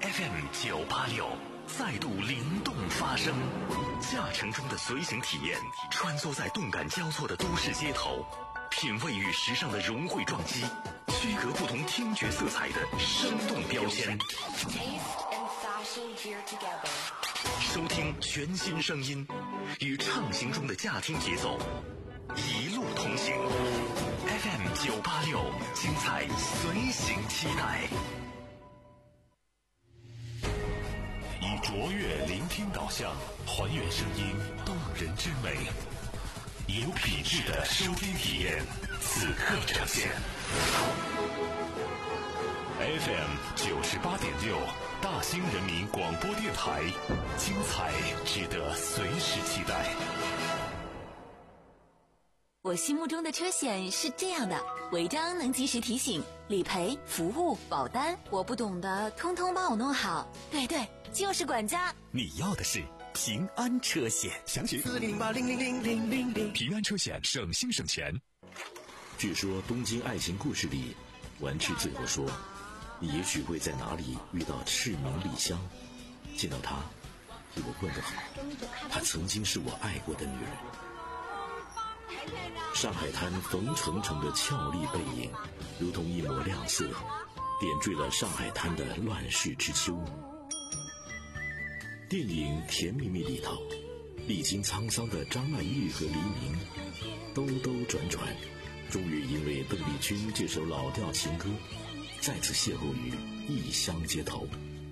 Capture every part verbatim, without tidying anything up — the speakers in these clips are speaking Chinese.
F M 九八六再度灵动发声，驾乘中的随行体验，穿梭在动感交错的都市街头，品味与时尚的融汇撞击，区隔不同听觉色彩的生动标签。收听全新声音，与畅行中的驾听节奏，一路同行。F M 九八六，精彩随行期待。以卓越聆听导向，还原声音动人之美，有品质的收听体验，此刻呈现。F M 九十八点六，大兴人民广播电台，精彩值得随时期待。 我心目中的车险是这样的：违章能及时提醒，理赔、服务、保单，我不懂的通通帮我弄好。对对，就是管家。 你要的是平安车险，详询四零八零零零零零零。平安车险，省心省钱。 据说《东京爱情故事》里，丸治最后说：“你也许会在哪里遇到赤名莉香，见到她，替我问个好，她曾经是我爱过的女人。”上海滩冯程程的俏丽背影，如同一抹亮色，点缀了上海滩的乱世之秋。电影《甜蜜蜜》里头，历经沧桑的张曼玉和黎明，兜兜转转，终于因为邓丽君这首老调情歌，再次邂逅于异乡街头。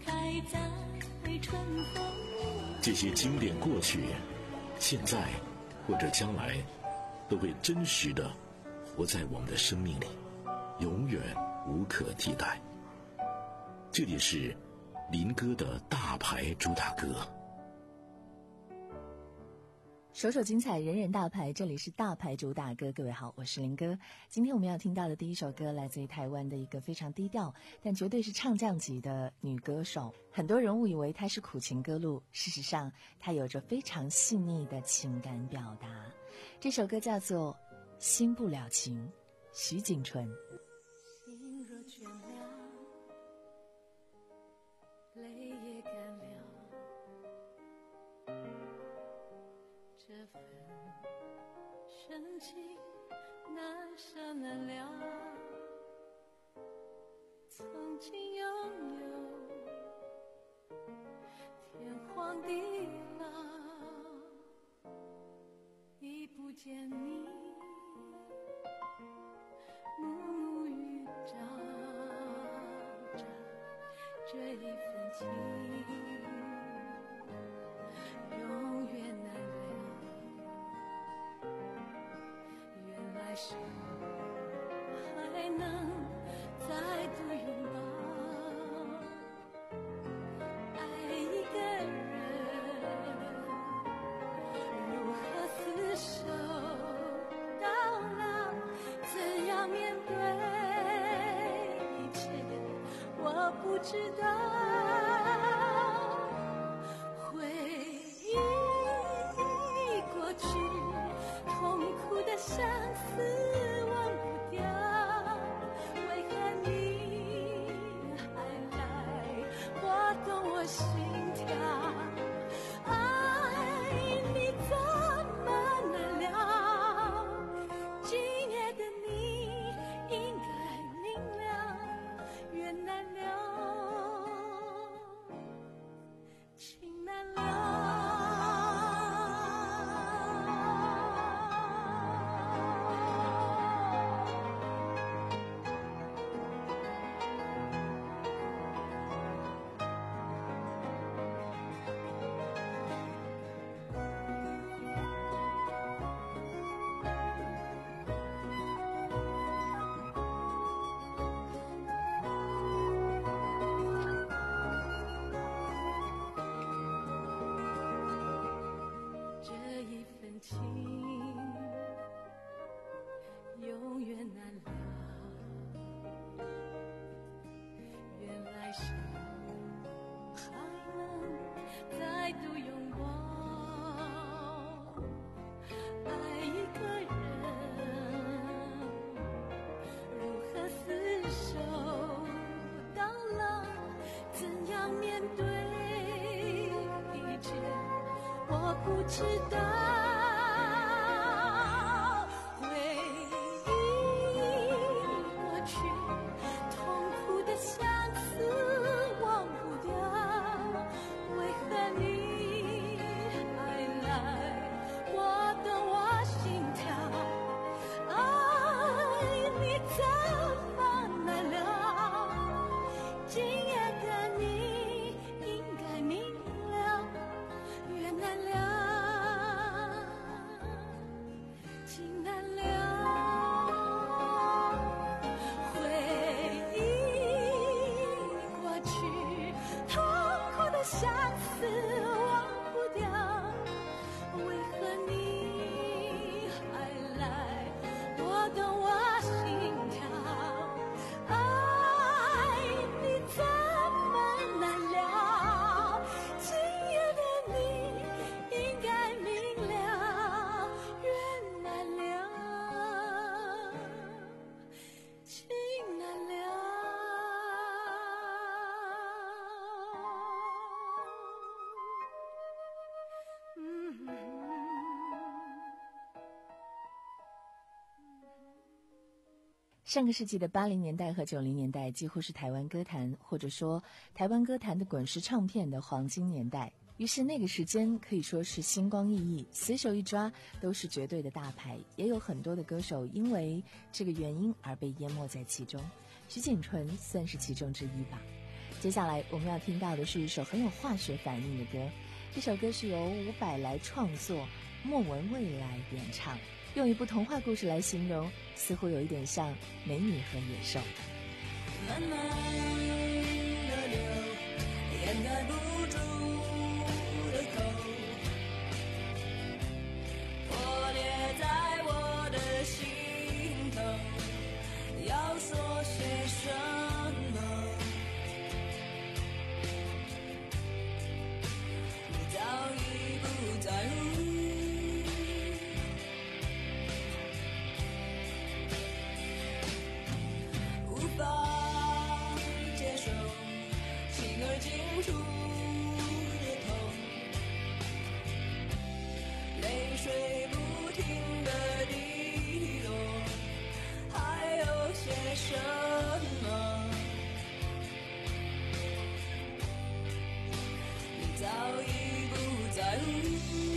这些经典过去，现在或者将来，都会真实的活在我们的生命里，永远无可替代。这里是林哥的大牌主打歌。 首首精彩，人人大牌，这里是大牌主打歌。各位好，我是林哥。今天我们要听到的第一首歌来自于台湾的一个非常低调但绝对是唱将级的女歌手，很多人误以为她是苦情歌路，事实上她有着非常细腻的情感表达。这首歌叫做《心不了情》，徐锦纯。 心若倦了，泪也干了，这份深情难舍难了，曾经拥有天荒地老，已不见你暮暮与朝朝，这一份情永远难了，原来是还能再度拥抱，爱一个人如何厮守到老，怎样面对一切我不知道，回忆过去痛苦的相思忘不掉，为何你还来拨动我心跳，爱你怎么难了，今夜的你应该明了，缘难了，情难了。 知道，回忆过去，痛苦的相思忘不掉，为何你还来拨动我心跳？爱你怎么难了？今夜的你应该明了，缘难了，情难了，回忆过去，痛苦的相思忘不掉，为何你还来拨动我心跳？爱你怎么难了？今夜的你应该明了，缘难了，情难了。嗯上个世纪的八零年代和九零年代几乎是台湾歌坛或者说台湾歌坛的滚石唱片的黄金年代，于是那个时间可以说是星光熠熠，随手一抓都是绝对的大牌，也有很多的歌手因为这个原因而被淹没在其中，徐锦纯算是其中之一吧。接下来我们要听到的是一首很有化学反应的歌，这首歌是由伍佰来创作，莫文蔚来演唱，用一部童话故事来形容，似乎有一点像美女和野兽。 慢慢的流，掩盖不住的口，破裂在我的心头，要说些什么？你早已不在乎。无法接受情而尽处的痛，泪水不停的滴落，还有些什么？你早已不在乎。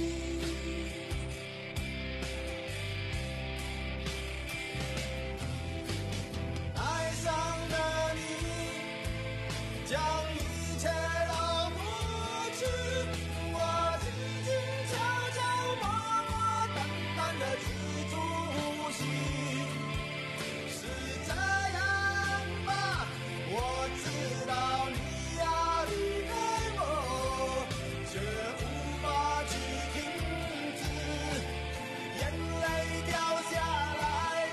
将一切都抹去，我静静悄悄默默淡淡的止住呼吸。是这样吧，我知道你要离开我，却无法去停止，眼泪掉下来。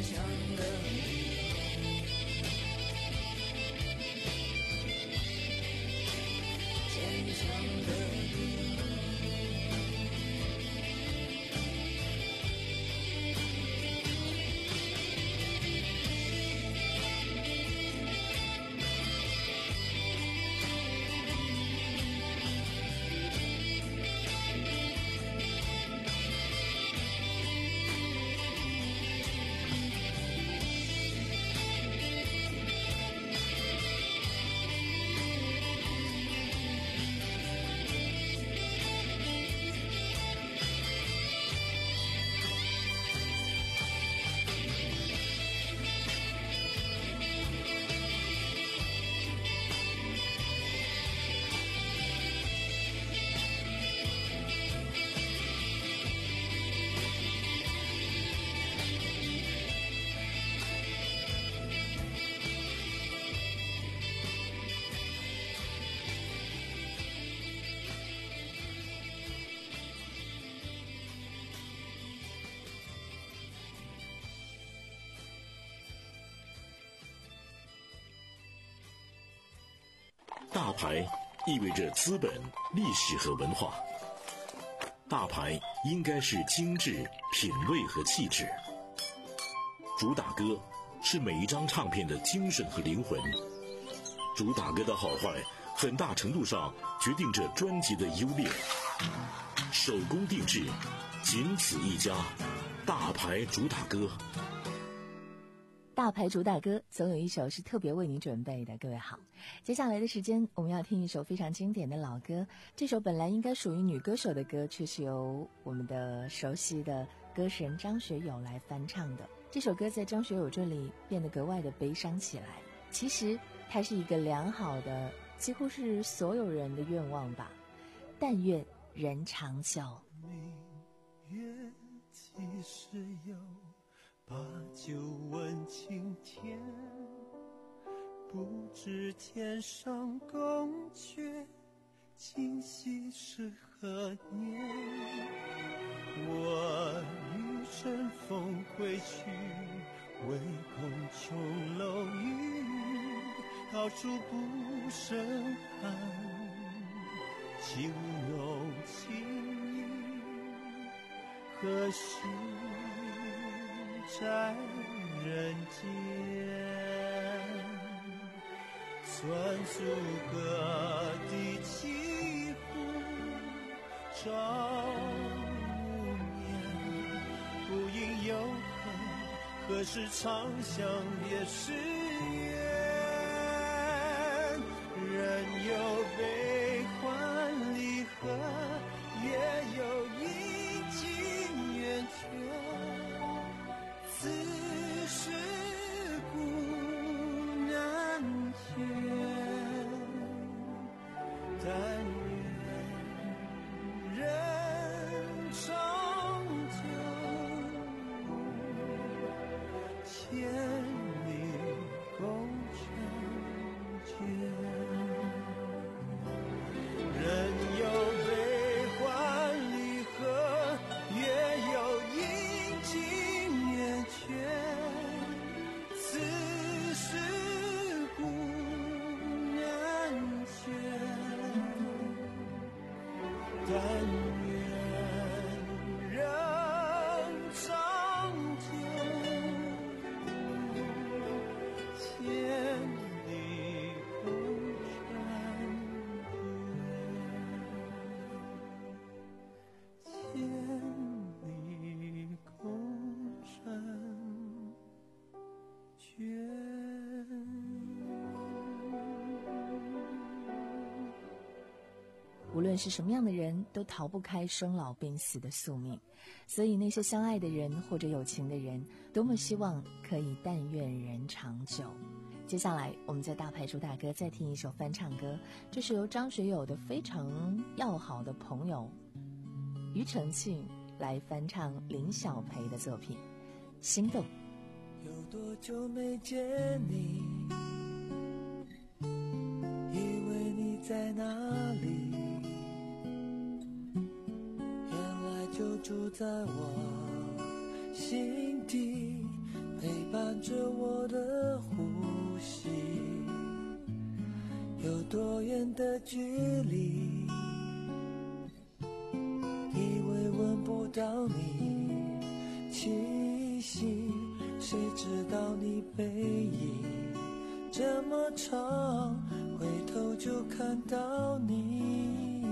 强的你，坚强的你。 大牌意味着资本、历史和文化。大牌应该是精致、品味和气质。主打歌是每一张唱片的精神和灵魂。主打歌的好坏，很大程度上决定着专辑的优劣。手工定制，仅此一家。大牌主打歌。 大牌主打歌总有一首是特别为你准备的。各位好，接下来的时间我们要听一首非常经典的老歌。这首本来应该属于女歌手的歌，却是由我们的熟悉的歌神张学友来翻唱的。这首歌在张学友这里变得格外的悲伤起来。其实它是一个良好的，几乎是所有人的愿望吧。但愿人长久。 明月几时有，把酒问青天，不知天上宫阙，今夕是何年？我欲乘风归去，唯恐琼楼玉宇，高处不胜寒，岂无浓情意，何时在人间？算出各地几户，朝眠，不应有恨，何时长相别时圆？人有悲欢离合，也有阴晴圆缺，此事古难全，但愿人长久，千里共婵娟。人有悲欢离合，也有阴晴圆缺，此事古难全，但愿人长久，千里共婵娟，千里共婵娟。 无论是什么样的人，都逃不开生老病死的宿命。所以那些相爱的人或者有情的人，多么希望可以但愿人长久。接下来我们在大牌主打歌再听一首翻唱歌，这是由张学友的非常要好的朋友庾澄庆来翻唱林小培的作品《心动》。 有多久没见你，以为你在哪里，原来就住在我心底，陪伴着我的呼吸，有多远的距离，以为闻不到你气息，谁知道你背影这么长，回头就看到你。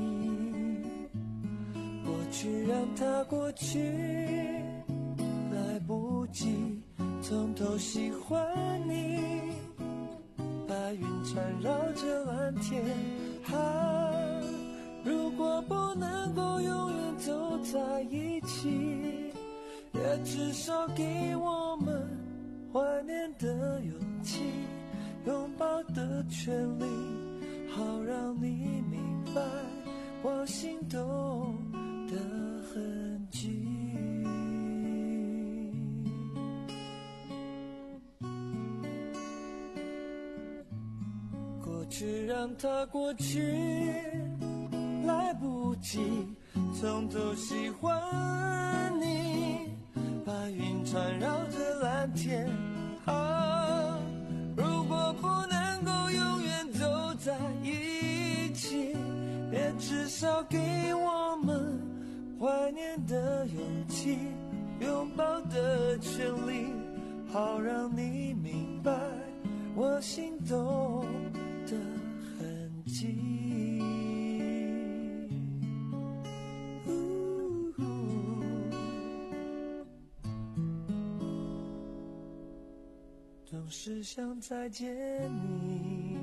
过去让它过去，来不及从头喜欢你。白云缠绕着蓝天，啊，如果不能够永远走在一起，也至少给我们怀念的勇气，拥抱的权利，好让你明白我心动的痕迹。过去让它过去，来不及从头喜欢你。白云缠绕着蓝天，啊，如果不能够永远走在一起，也至少给我们怀念的勇气，拥抱的权利，好让你明白我心动的痕迹。总是想再见你，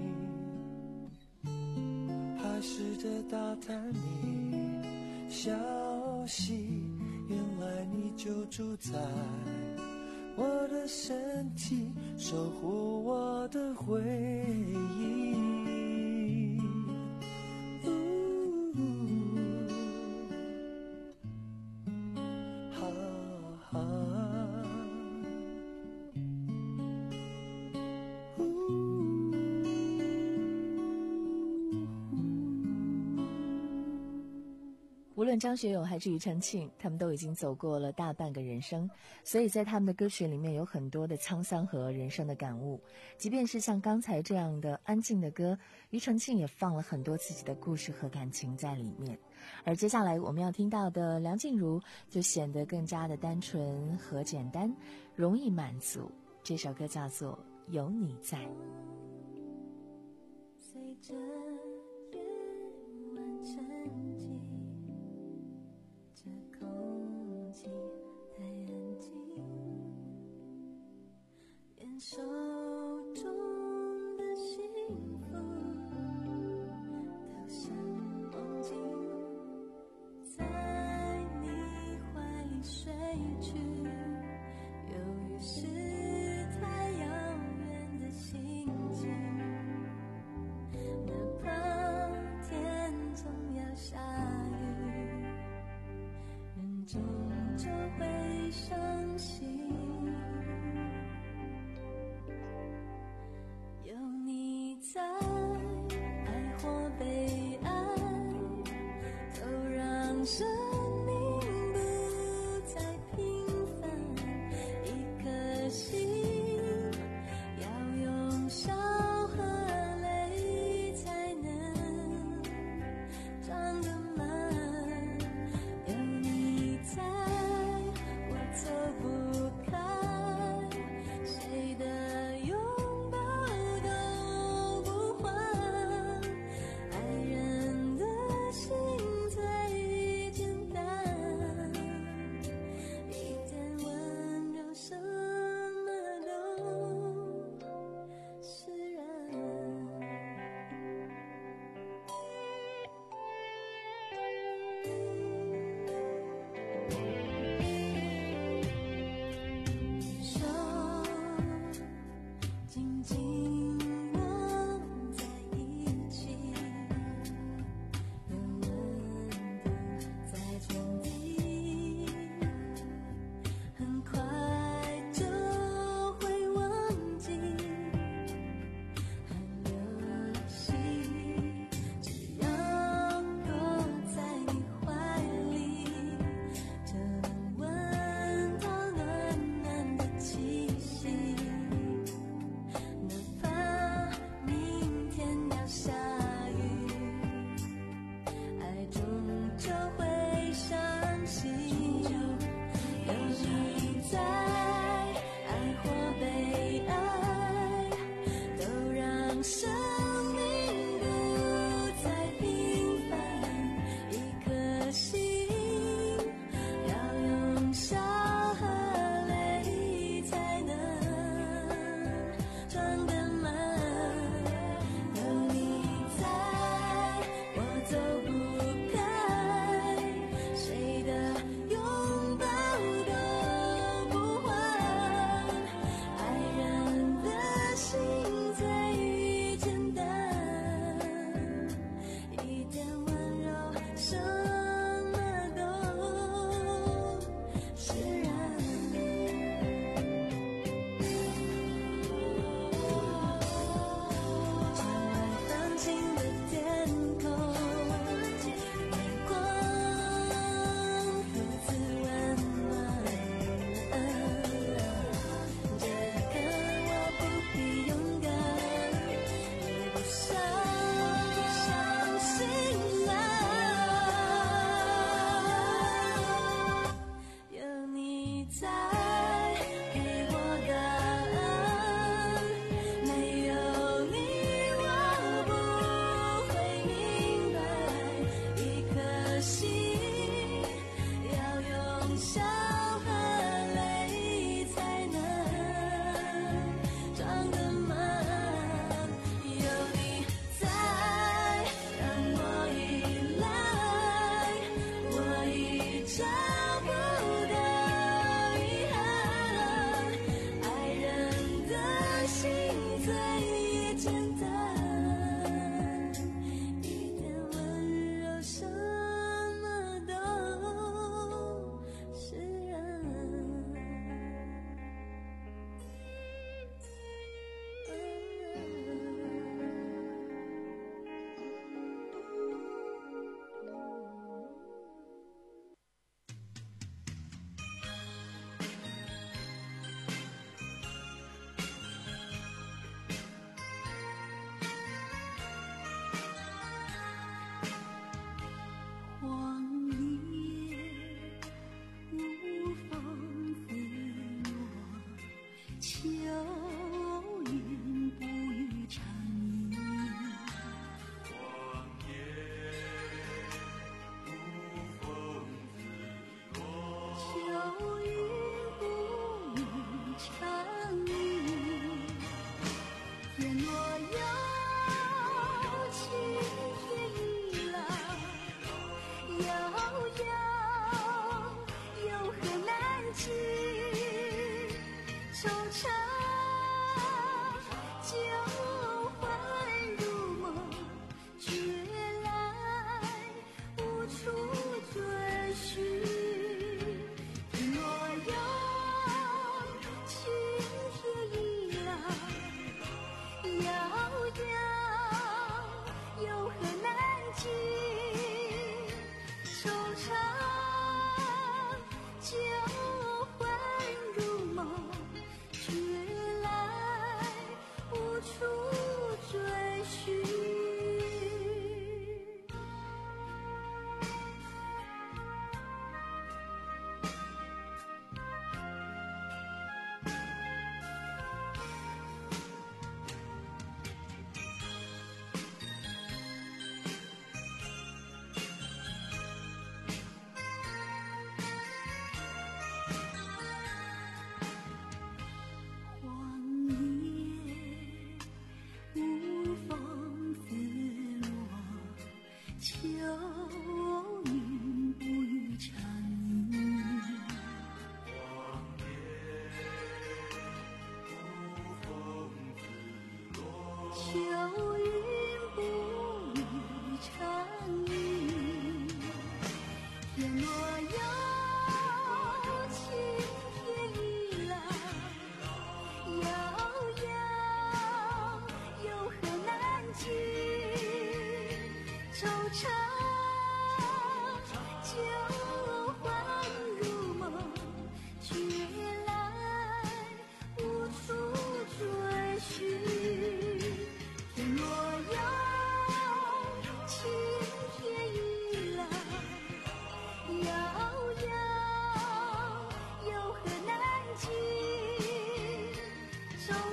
还试着打探你消息，原来你就住在我的身体，守护我的回忆。 无论张学友还是庾澄庆，他们都已经走过了大半个人生，所以在他们的歌曲里面有很多的沧桑和人生的感悟。即便是像刚才这样的安静的歌，庾澄庆也放了很多自己的故事和感情在里面。而接下来我们要听到的梁静茹就显得更加的单纯和简单，容易满足。这首歌叫做《有你在》。 随着夜晚沉寂，这空气太安静，眼手中的幸福都像梦境，在你怀里睡去，由于是太遥远的心情，哪怕天总要下雨，人终究会伤心。有你在，爱或被爱，都让生命不再平凡。一颗心要用笑和泪才能长得满。有你在，我走不开，谁的拥抱都不换。爱人的心最简单，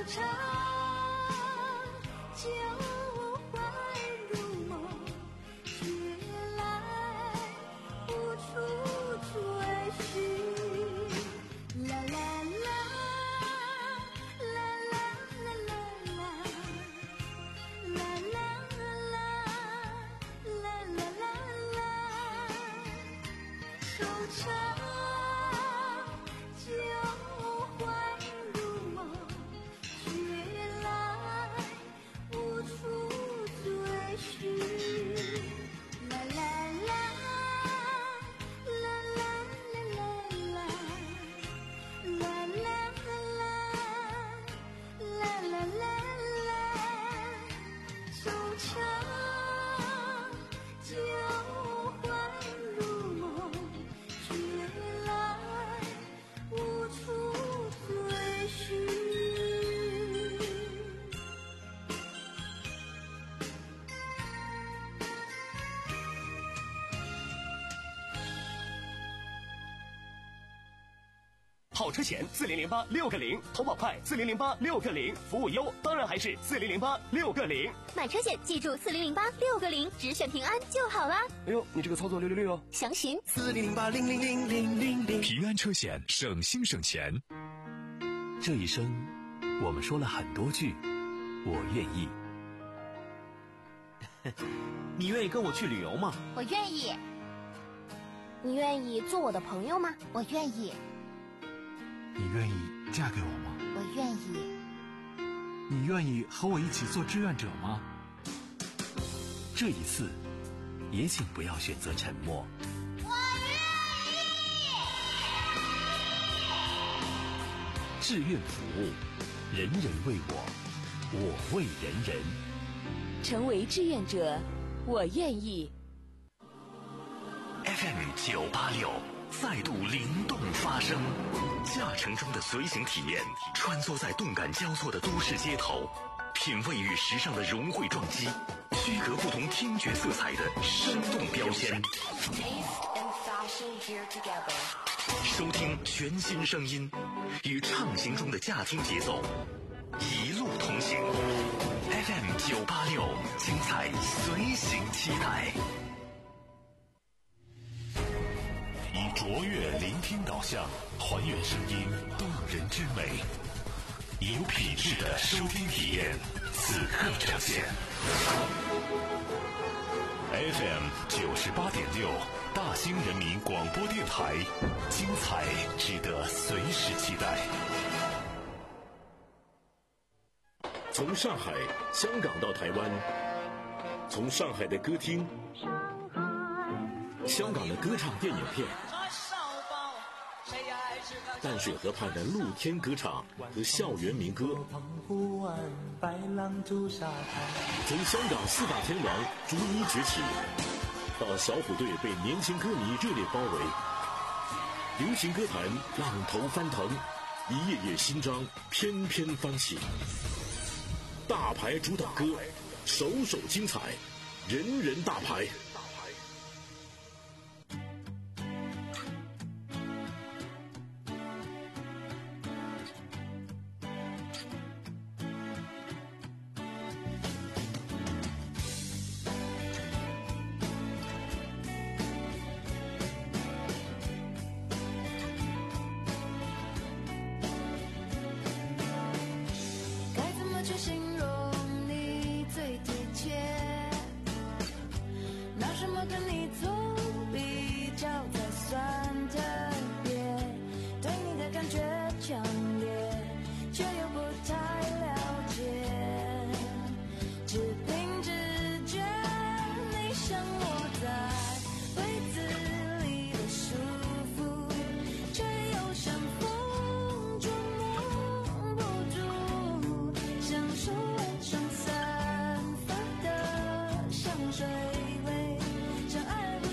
长，旧欢如梦，却来无处追寻。啦啦啦，啦啦啦啦啦，啦啦啦，啦啦啦啦，惆怅。旧欢如梦，却来无处追寻。啦啦啦，啦啦啦啦啦，啦啦啦，啦啦啦啦，惆怅。旧欢如梦，却来无处追寻。 好车险四零零八六个零，投保快四零零八六个零，服务优当然还是四零零八六个零。 买车险记住四零零八六个零，只选平安就好啦。 哎呦，你这个操作六六六哦！ 详询四零零八零零零零零零。 平安车险，省心省钱。 这一生，我们说了很多句“我愿意”。 你愿意跟我去旅游吗？ 我愿意。你愿意做我的朋友吗？我愿意。 你愿意嫁给我吗？ 我愿意。 你愿意和我一起做志愿者吗？ 这一次，也请不要选择沉默。 我愿意。 志愿服务，人人为我，我为人人。 成为志愿者，我愿意。 F M 九八六再度灵动发声，驾乘中的随行体验，穿梭在动感交错的都市街头，品味与时尚的融汇撞击，区隔不同听觉色彩的生动标签。收听全新声音，与畅行中的驾听节奏，一路同行。F M 九八六，精彩随行期待。以卓越聆听导向，还原声音动人之美，以有品质的收听体验，此刻呈现。F M 九十八点六，大兴人民广播电台，精彩值得随时期待。 从上海、香港到台湾，从上海的歌厅、香港的歌唱电影片，淡水河畔的露天歌唱和校园民歌，从香港四大天王逐一崛起，到小虎队被年轻歌迷热烈包围，流行歌坛浪头翻腾，一页页新章翩翩翻起。大牌主打歌，首首精彩，人人大牌。 去形容你最贴切，拿什么跟你做比较才算特别？对你的感觉强烈，却又不太了解，只凭直觉，你像我在柜子里的束缚，却又像风捉摸不住。享受晚上散发的香水味，相爱不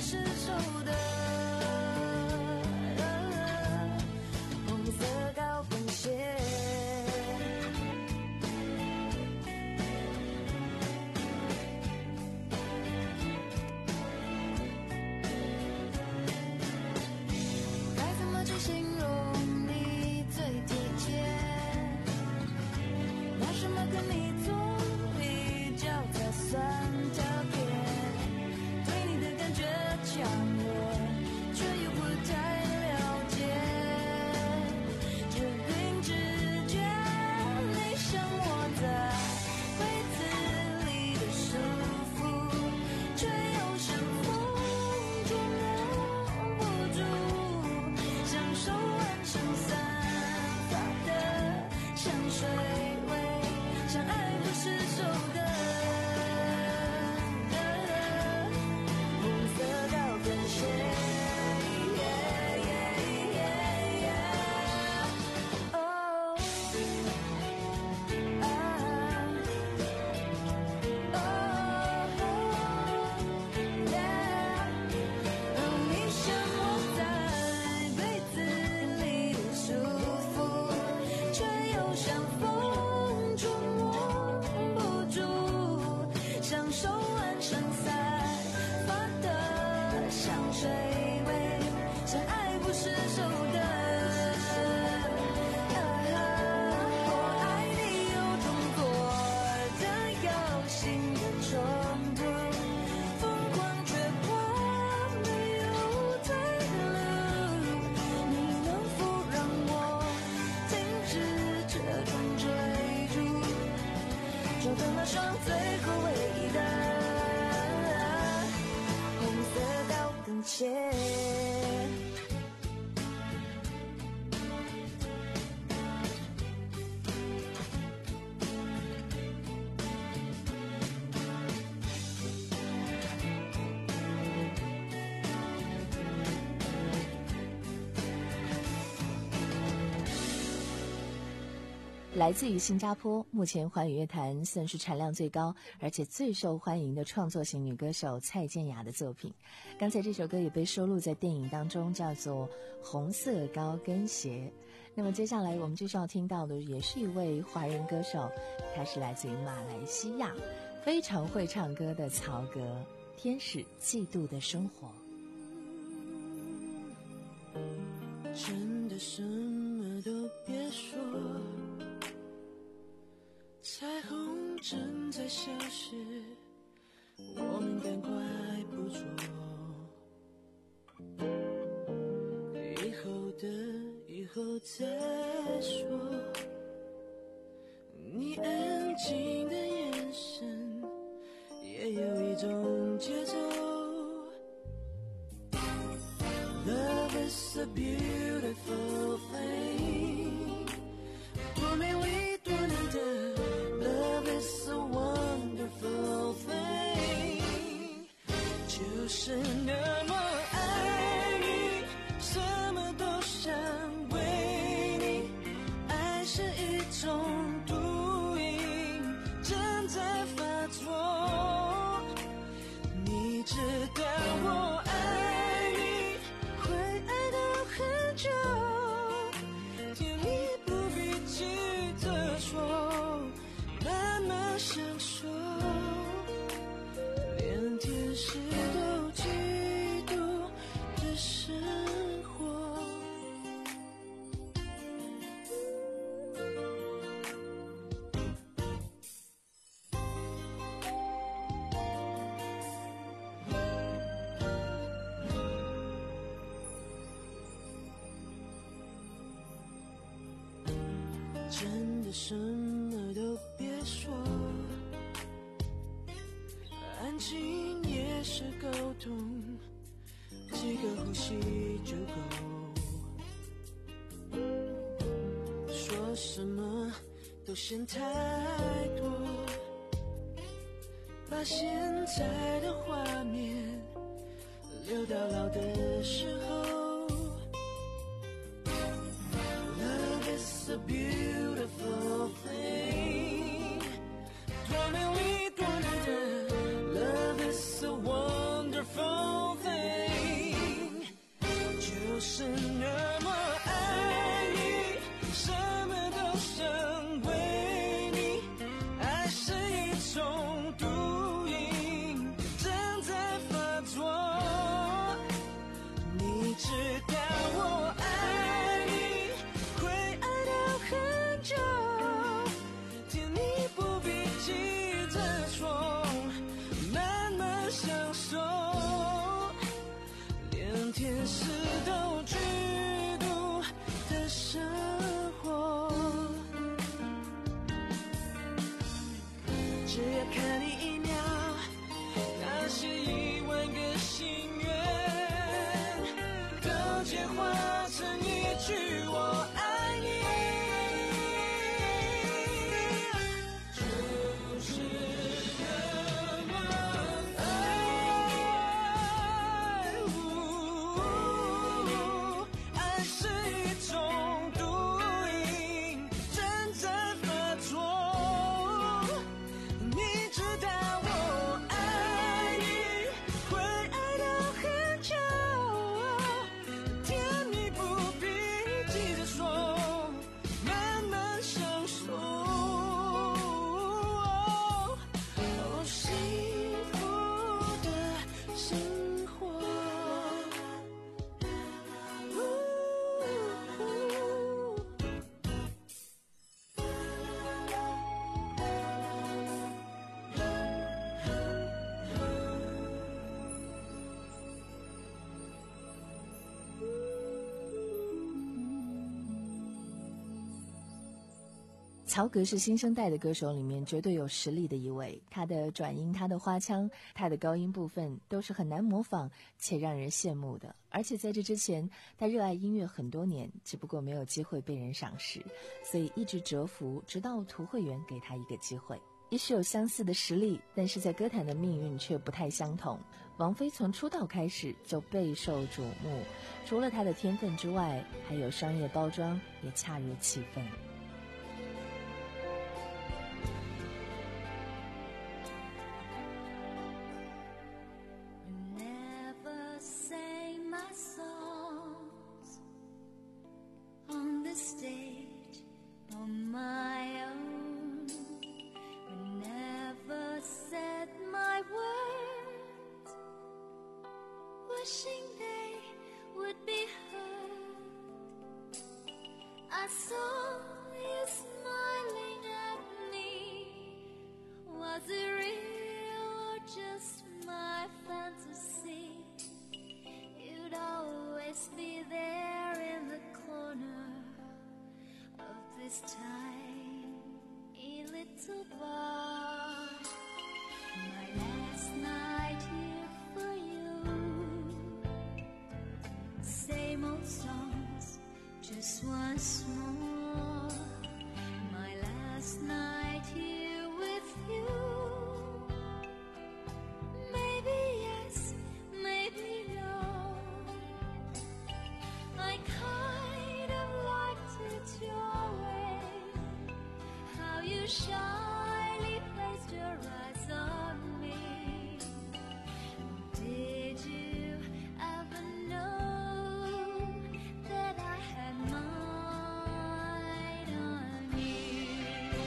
来自于新加坡，目前华语乐坛算是产量最高而且最受欢迎的创作型女歌手蔡健雅的作品。刚才这首歌也被收录在电影当中，叫做《红色高跟鞋》。那么接下来我们就是要听到的也是一位华人歌手，他是来自于马来西亚，非常会唱歌的曹格，《天使嫉妒的生活》。 真的什么都别说，彩虹正在消失，我们赶快捕捉，以后的以后再说。你安静的眼神也有一种节奏， Love is a beautiful thing， 多美丽多难得， Love is a wonderful thing， 就是那么爱你，什么都想为你，爱是一种毒瘾正在发作，你知道我爱你会爱到很久，甜蜜不必急着说，慢慢享受，连天使都嫉妒的生活。真的什么都别说，安静也是沟通，几个呼吸就够，说什么都嫌太多，把现在的画面留到老的时候。Love is a beautiful thing， 多美丽多难得， Love is a wonderful thing， 就是那么爱你，什么都想为你，爱是一种毒瘾正在发作，你知道我爱你会爱到很久，甜只要看你一秒，那些一万个心愿都简化成一句我爱你。就是那么爱，爱是一种毒瘾，正在发作。你知道我爱你，会爱到很久，甜蜜不必急着说，慢慢享受。哦，幸福的生活。 曹格是新生代的歌手里面绝对有实力的一位，他的转音、他的花腔、他的高音部分都是很难模仿且让人羡慕的。而且在这之前，他热爱音乐很多年，只不过没有机会被人赏识，所以一直蛰伏，直到涂慧源给他一个机会。也许有相似的实力，但是在歌坛的命运却不太相同。王菲从出道开始就备受瞩目，除了她的天分之外，还有商业包装也恰如其分。 Never sang my songs on the stage on my own. We never said my words, wishing they would be heard. I saw you smiling at me. Was it real or just my fantasy? You'd always be there in the corner of this tiny little bar. My last night here for you. Same old songs, just once more. My last night here with you. Maybe yes, maybe no. I kind of liked it your way, how you shyly placed your eyes on me. Did you ever know that I had mine on you?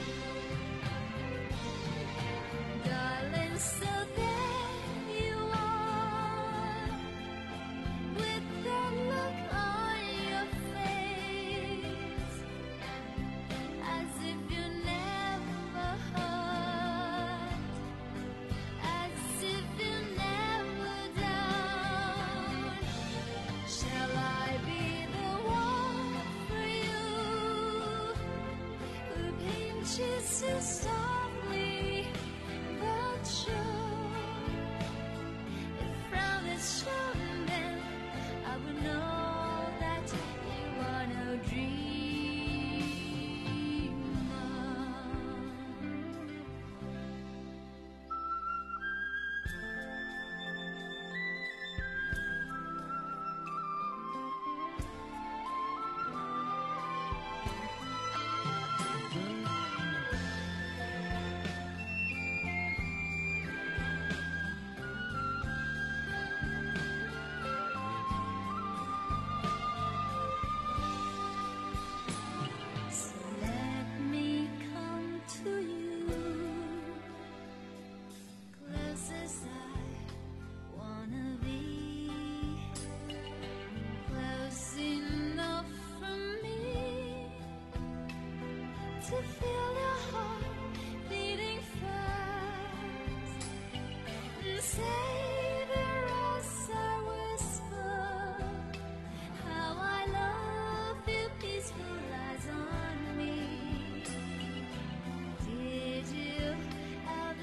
Darling, so there you are, with that look on your face, as if you never hurt, as if you never down. Shall I be the one for you, who pinches so softly but sure? If frown is shown, then I would know that you are no dreamer. So let me come to you, close as I wanna be, close enough for me to feel your heart beating fast, and savor as I whisper how I love you. Peaceful eyes on me. Did you ever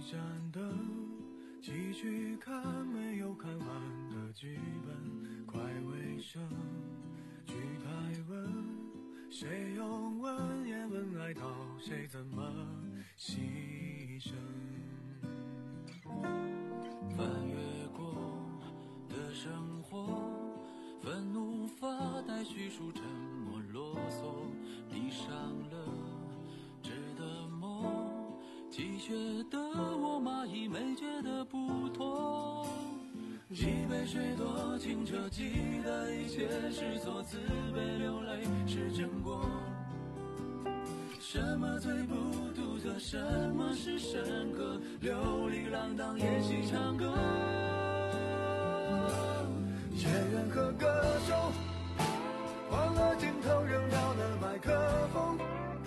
盏灯，继续看没有看完的剧本，快尾声，剧台文，谁用文言文来道谁怎么牺牲。翻越过的生活，愤怒发呆叙述沉默啰嗦，闭上了纸的梦，既觉得我蚂蚁没觉得不妥。一杯水多清澈，记得一切是错，自卑流泪是真过。什么最不独特，什么是深刻，流离浪荡演戏唱歌。演员和歌手换了镜头，扔掉了麦克风。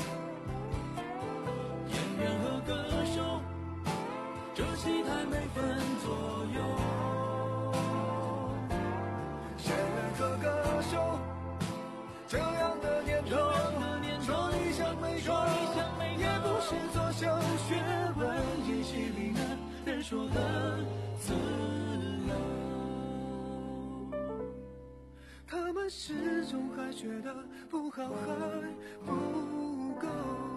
演员和歌手，这戏台没分左右。演员和歌手，这样的年头，说理想没说，也不是作秀学问，演戏里男人说的自由。他们始终还觉得不好还不够。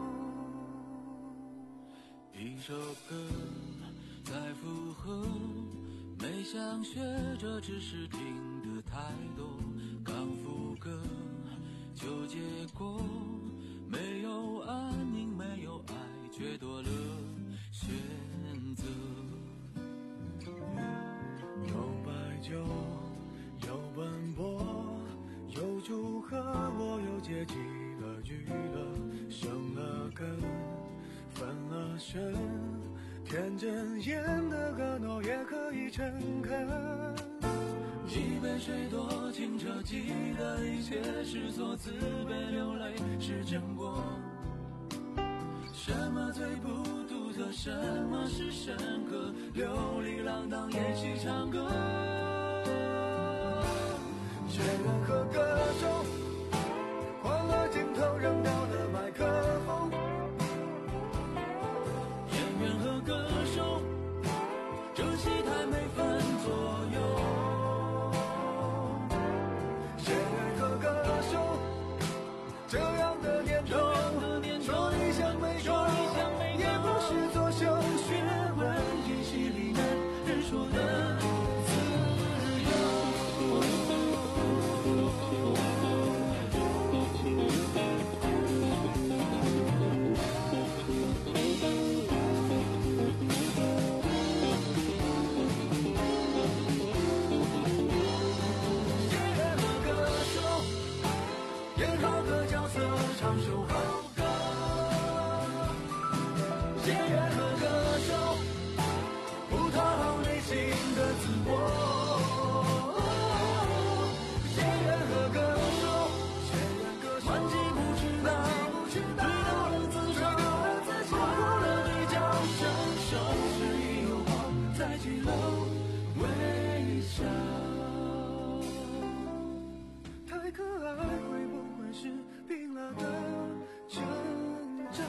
一首歌再附和，没想学着，只是听得太多。刚副歌就结果，没有安宁，没有爱，却多了选择。有白酒，有奔波，有祝贺，我有阶级的娱乐，生了根，分了身，天真演的个诺也可以诚恳。一杯水多清澈，记得一切是错，自卑流泪是真过。什么最不独特，什么是深刻，流离浪荡演戏唱歌。演员和歌手换了镜头，扔掉了麦克风。演员和歌手，这戏台没分左右。演员和歌手，这样的年头，说理想没说，也不是作秀学问，演戏里男人说的自由。演好个角色，唱首好歌。演员和歌手，不讨好内心的自我。演员和歌手，满记不知道，对到了自嘲，错过了对角，伸手示意拥抱，在几楼微笑。太可爱会不会是病了的征兆？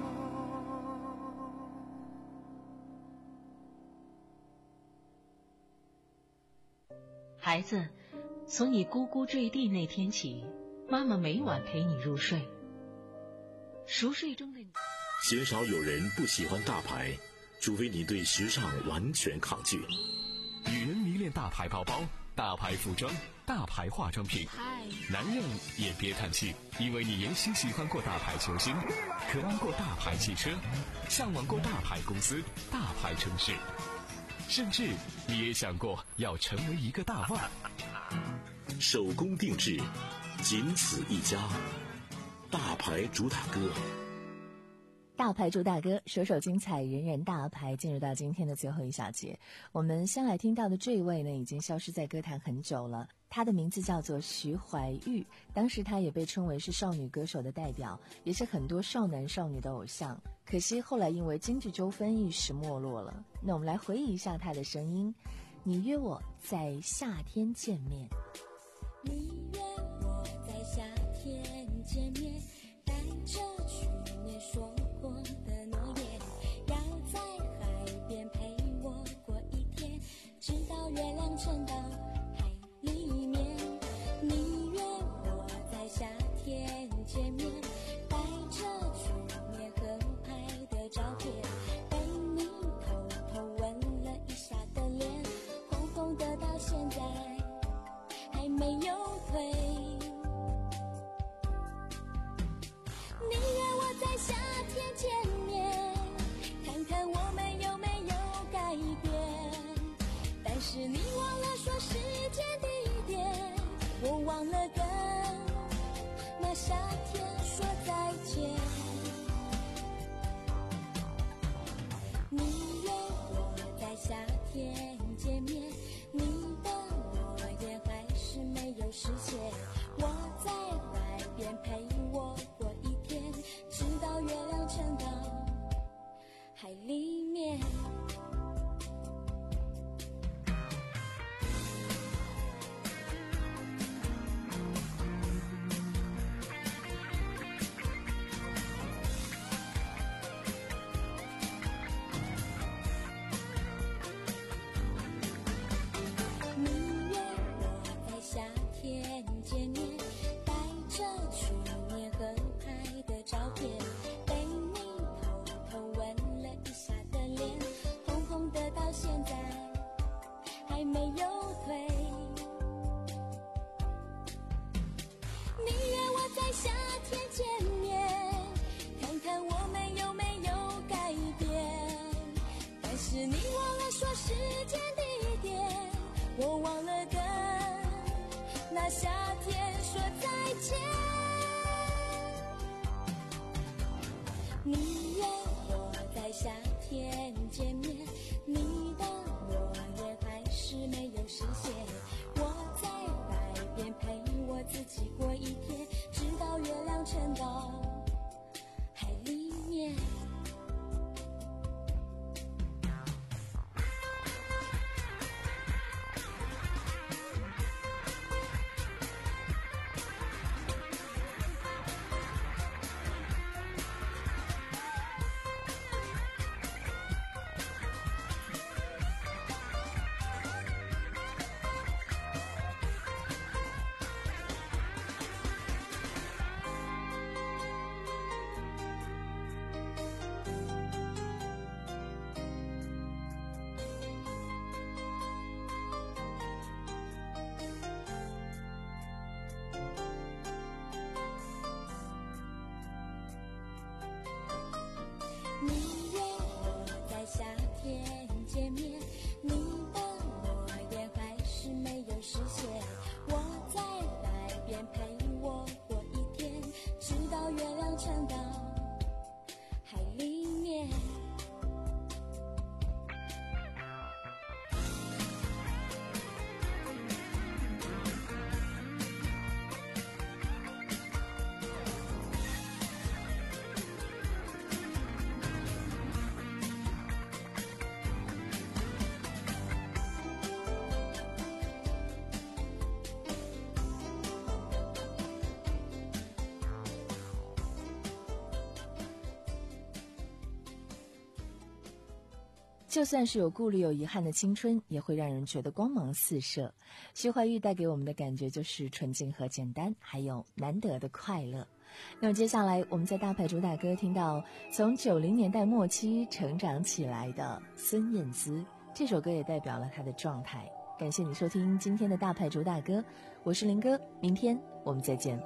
孩子，从你咕咕坠地那天起，妈妈每晚陪你入睡。熟睡中的你， 鲜少有人不喜欢大牌，除非你对时尚完全抗拒。 女人迷恋大牌包包、大牌服装、大牌化妆品，男人也别叹气，因为你也许喜欢过大牌球星，渴望过大牌汽车，向往过大牌公司、大牌城市，甚至你也想过要成为一个大腕。 手工定制，仅此一家，大牌主打歌。 大牌主打歌，首首精彩，人人大牌。进入到今天的最后一小节，我们先来听到的这一位呢，已经消失在歌坛很久了。她的名字叫做徐怀钰，当时她也被称为是少女歌手的代表，也是很多少男少女的偶像。可惜后来因为经济纠纷一时没落了。那我们来回忆一下她的声音。你约我在夏天见面， 你约我在夏天见面，带着去年说过的诺言，要在海没有退。你约我在夏天见面，看看我们有没有改变。但是你忘了说时间地点，我忘了跟那夏天说再见。你约我在夏天见面，你的诺言还是没有实现。我在海边陪我过一天，直到月亮沉到海里面。我忘了跟那夏天说再见。你约我在夏天见面，你的诺言还是没有实现。我在海边陪我自己过一天，直到月亮沉到海里面。你约我在夏天见面，你的诺言还是没有实现。我在海边陪我过一天，直到月亮沉到海里面。 就算是有顾虑有遗憾的青春，也会让人觉得光芒四射。徐怀钰带给我们的感觉就是纯净和简单，还有难得的快乐。那么接下来我们在大牌主打歌听到从九零年代末期成长起来的孙燕姿，这首歌也代表了她的状态。感谢你收听今天的大牌主打歌，我是林哥，明天我们再见。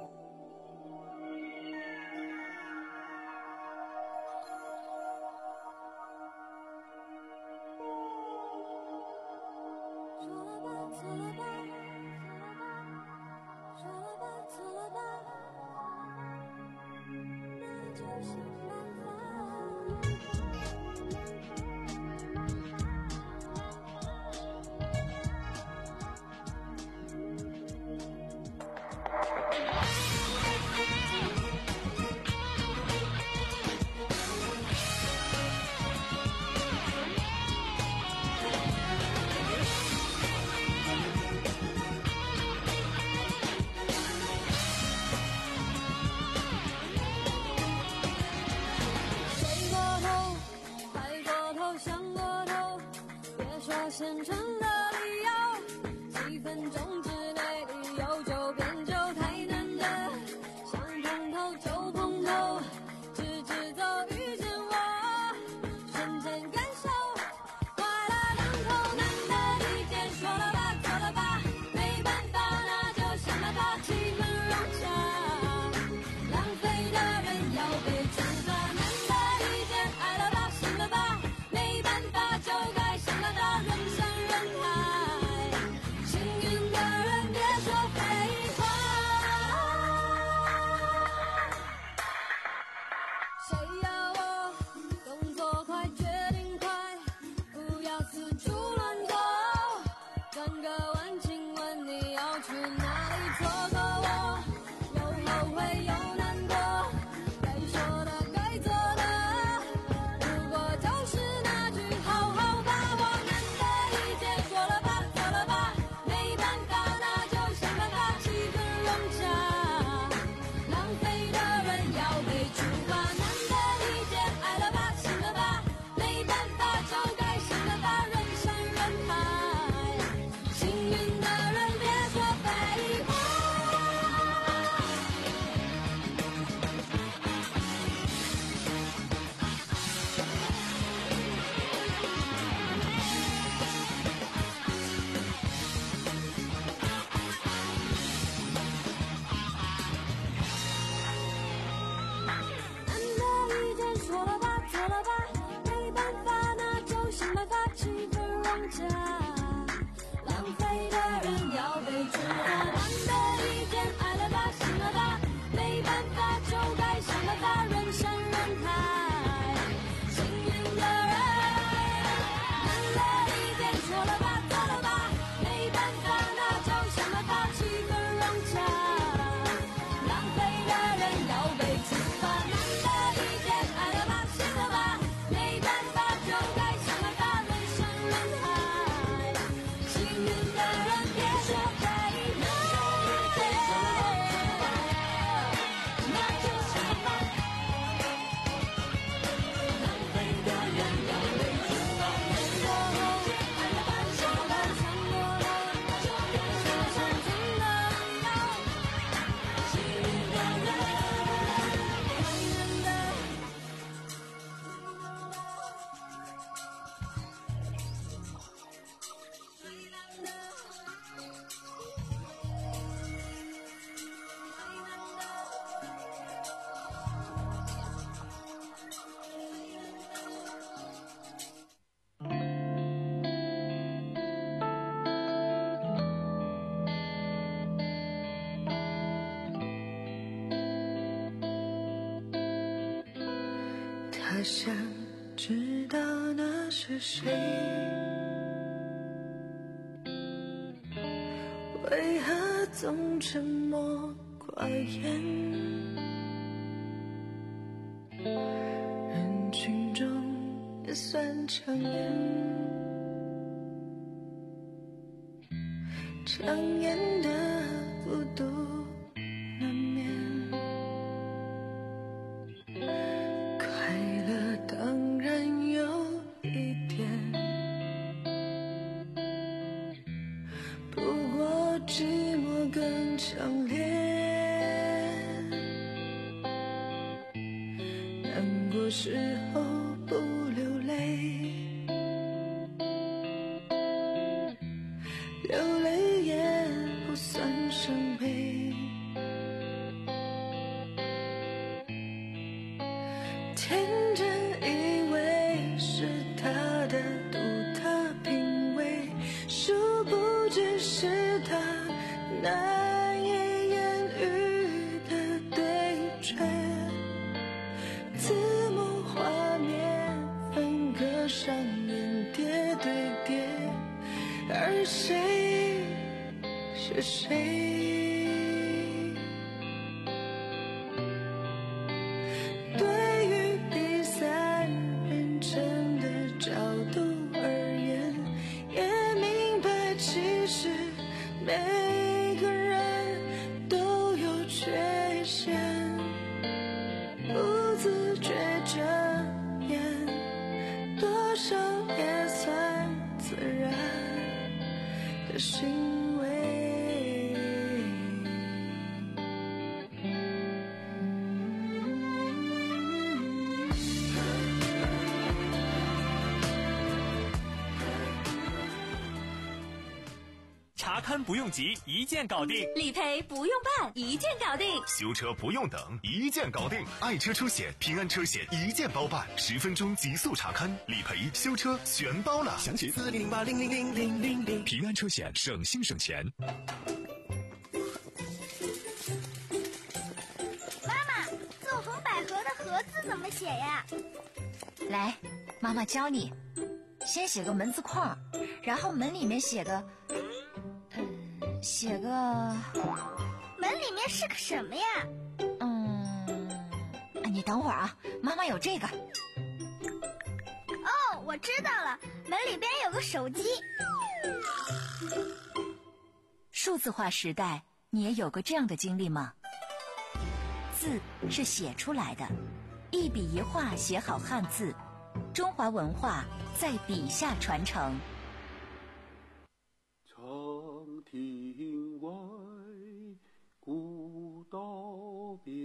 他想知道那是谁，为何总沉默寡言？人群中也算抢眼，抢眼的孤独难免。快乐当然有一点，不过寂寞更强烈。难过时候不流泪，流泪也不算伤悲。天真以为是他的独特品味，殊不知是他难以言喻的对决。字幕画面分割上面叠对叠，而谁是谁？对于第三人称的角度而言，也明白其实每个人都有缺陷，不自觉遮掩，多少也算自然的行为。 查勘不用急，一键搞定； 理赔不用办，一键搞定； 修车不用等，一键搞定。爱车出险，平安车险一键包办，十分钟极速查勘，理赔、修车全包了。详情四零零八零零零零零零。平安车险，省心省钱。 妈妈，纵横捭阖的阖字怎么写呀？ 来，妈妈教你。先写个门字框，然后门里面写个。写个门里面是个什么呀？ 嗯，你等会儿啊，妈妈有这个。 哦，我知道了，门里边有个手机。 数字化时代，你也有过这样的经历吗？字是写出来的，一笔一画写好汉字，中华文化在笔下传承。 长亭外，古道边，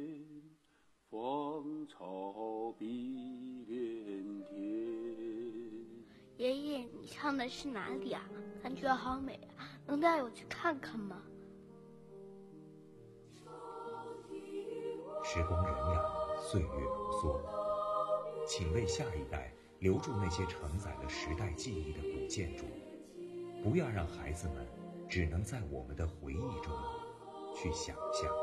芳草碧连天。 爷爷，你唱的是哪里啊？感觉好美啊，能带我去看看吗？ 时光荏苒，岁月如梭，请为下一代留住那些承载了时代记忆的古建筑，不要让孩子们只能在我们的回忆中去想象。